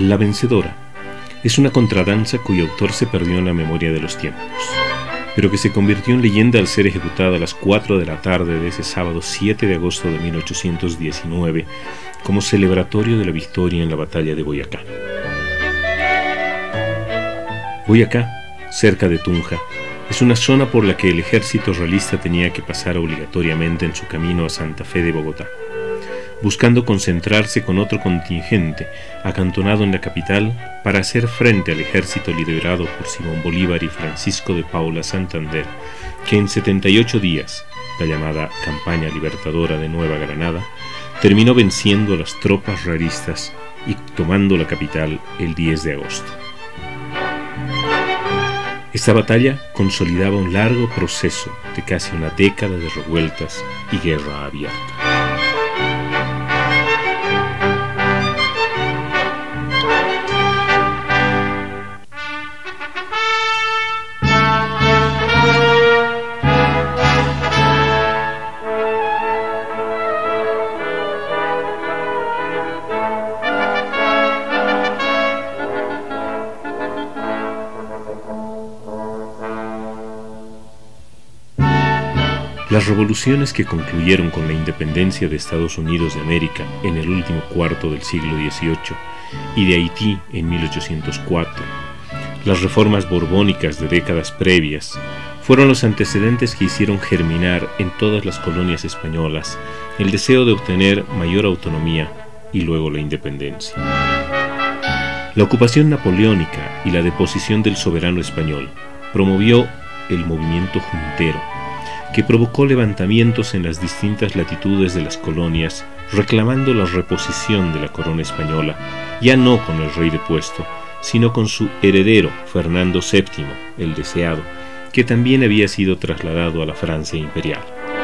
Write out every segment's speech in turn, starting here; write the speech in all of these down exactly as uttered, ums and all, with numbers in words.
La Vencedora es una contradanza cuyo autor se perdió en la memoria de los tiempos, pero que se convirtió en leyenda al ser ejecutada a las cuatro de la tarde de ese sábado siete de agosto de mil ochocientos diecinueve como celebratorio de la victoria en la batalla de Boyacá. Boyacá, cerca de Tunja, es una zona por la que el ejército realista tenía que pasar obligatoriamente en su camino a Santa Fe de Bogotá, buscando concentrarse con otro contingente acantonado en la capital para hacer frente al ejército liderado por Simón Bolívar y Francisco de Paula Santander, que en setenta y ocho días, la llamada Campaña Libertadora de Nueva Granada, terminó venciendo a las tropas realistas y tomando la capital el diez de agosto. Esta batalla consolidaba un largo proceso de casi una década de revueltas y guerra abierta. Las revoluciones que concluyeron con la independencia de Estados Unidos de América en el último cuarto del siglo dieciocho y de Haití en mil ochocientos cuatro, las reformas borbónicas de décadas previas, fueron los antecedentes que hicieron germinar en todas las colonias españolas el deseo de obtener mayor autonomía y luego la independencia. La ocupación napoleónica y la deposición del soberano español promovió el movimiento juntero, que provocó levantamientos en las distintas latitudes de las colonias reclamando la reposición de la corona española, ya no con el rey depuesto, sino con su heredero Fernando séptimo, el deseado, que también había sido trasladado a la Francia imperial.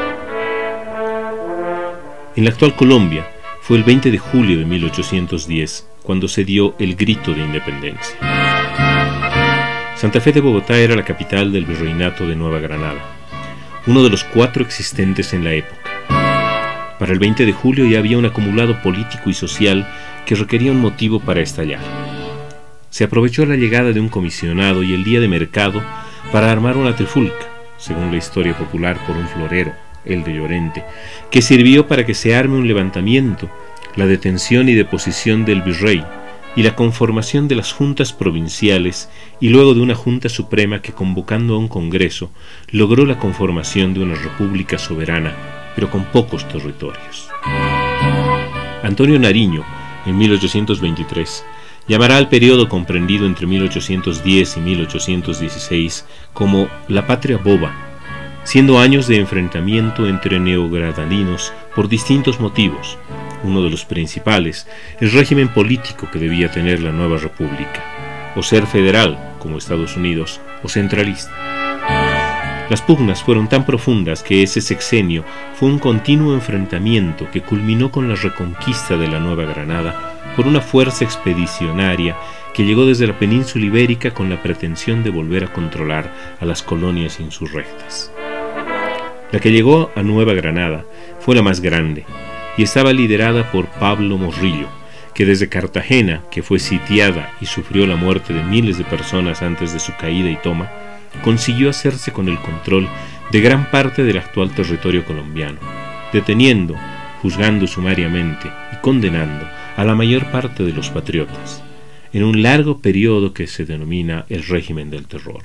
En la actual Colombia fue el veinte de julio de mil ochocientos diez cuando se dio el grito de independencia. Santa Fe de Bogotá era la capital del virreinato de Nueva Granada, uno de los cuatro existentes en la época. Para el veinte de julio ya había un acumulado político y social que requería un motivo para estallar. Se aprovechó la llegada de un comisionado y el día de mercado para armar una trifulca, según la historia popular, por un florero, el de Llorente, que sirvió para que se arme un levantamiento, la detención y deposición del virrey, y la conformación de las juntas provinciales y luego de una junta suprema que, convocando a un congreso, logró la conformación de una república soberana, pero con pocos territorios. Antonio Nariño, en mil ochocientos veintitrés, llamará al periodo comprendido entre mil ochocientos diez y mil ochocientos dieciséis como la patria boba, siendo años de enfrentamiento entre neogranadinos por distintos motivos. Uno de los principales, el régimen político que debía tener la nueva república, o ser federal, como Estados Unidos, o centralista. Las pugnas fueron tan profundas que ese sexenio fue un continuo enfrentamiento que culminó con la reconquista de la Nueva Granada por una fuerza expedicionaria que llegó desde la península ibérica con la pretensión de volver a controlar a las colonias insurrectas. La que llegó a Nueva Granada fue la más grande, y estaba liderada por Pablo Morillo, que desde Cartagena, que fue sitiada y sufrió la muerte de miles de personas antes de su caída y toma, consiguió hacerse con el control de gran parte del actual territorio colombiano, deteniendo, juzgando sumariamente y condenando a la mayor parte de los patriotas, en un largo periodo que se denomina el régimen del terror.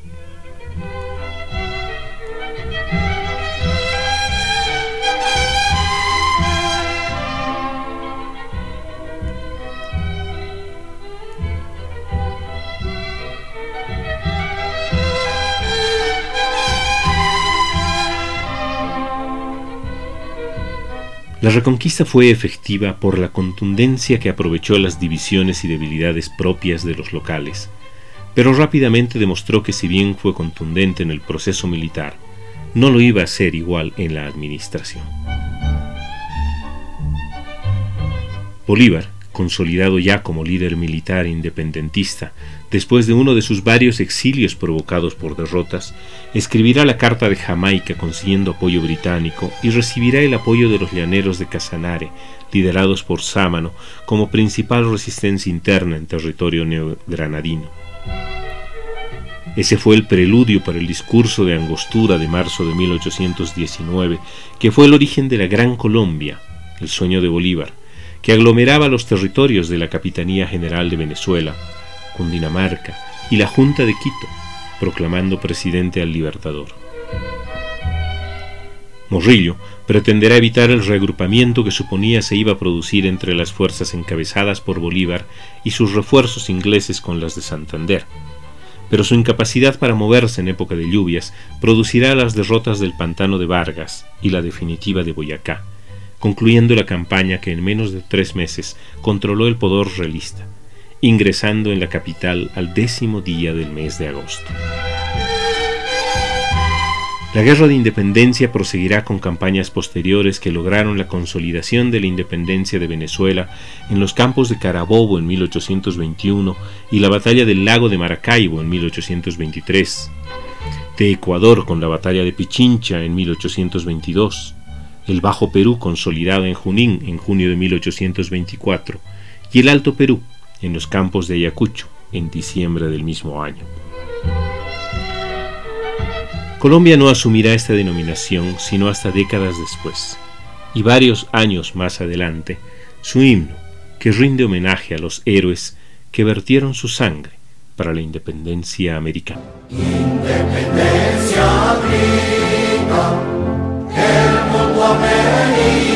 La reconquista fue efectiva por la contundencia que aprovechó las divisiones y debilidades propias de los locales, pero rápidamente demostró que si bien fue contundente en el proceso militar, no lo iba a ser igual en la administración. Bolívar, consolidado ya como líder militar independentista, después de uno de sus varios exilios provocados por derrotas, escribirá la Carta de Jamaica consiguiendo apoyo británico y recibirá el apoyo de los llaneros de Casanare, liderados por Sámano, como principal resistencia interna en territorio neogranadino. Ese fue el preludio para el discurso de Angostura de marzo de mil ochocientos diecinueve, que fue el origen de la Gran Colombia, el sueño de Bolívar, que aglomeraba los territorios de la Capitanía General de Venezuela, Cundinamarca y la Junta de Quito, proclamando presidente al Libertador. Morillo pretenderá evitar el reagrupamiento que suponía se iba a producir entre las fuerzas encabezadas por Bolívar y sus refuerzos ingleses con las de Santander, pero su incapacidad para moverse en época de lluvias producirá las derrotas del Pantano de Vargas y la definitiva de Boyacá, concluyendo la campaña que en menos de tres meses controló el poder realista, ingresando en la capital al décimo día del mes de agosto. La Guerra de Independencia proseguirá con campañas posteriores que lograron la consolidación de la independencia de Venezuela en los campos de Carabobo en mil ochocientos veintiuno y la batalla del lago de Maracaibo en mil ochocientos veintitrés, de Ecuador con la batalla de Pichincha en mil ochocientos veintidós, el Bajo Perú consolidado en Junín en junio de mil ochocientos veinticuatro y el Alto Perú en los campos de Ayacucho en diciembre del mismo año. Colombia no asumirá esta denominación sino hasta décadas después, y varios años más adelante, su himno, que rinde homenaje a los héroes que vertieron su sangre para la independencia americana. Independencia grita el mundo americano.